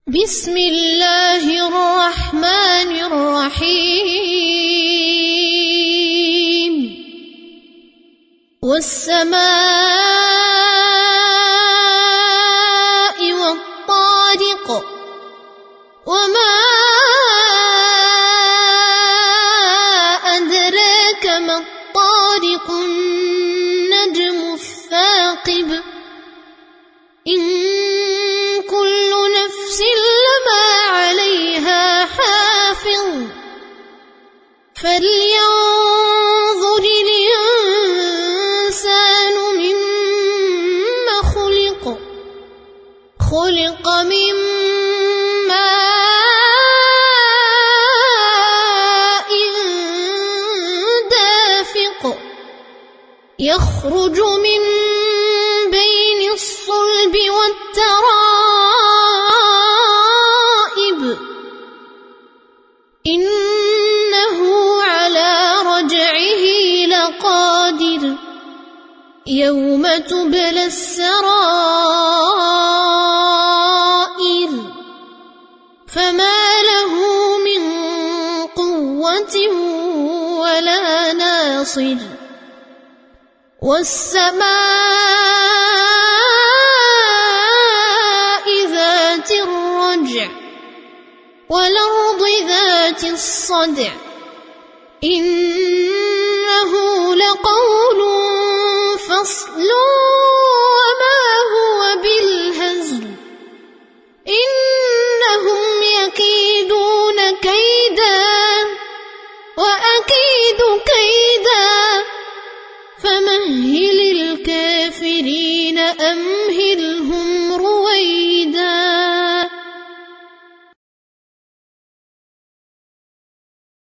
بسم اللہ الرحمن الرحیم والسماء والطارق وما أدراك ما الطارق النجم الثاقب إن كل نفس لما عليها حافظ فلينظر الإنسان مما خلق من ماء دافق يخرج من بين الصلب والترائب إنه على رجعه لقادر يوم تبلى السرائر فما له من قوة ولا ناصر والسماء ذات الرجع والأرض ذات الصدع إنه لقول فصل وما هو بالهزل إنهم يكيدون كيدا وأكيد كيدا فمهل الكافرين أمهلهم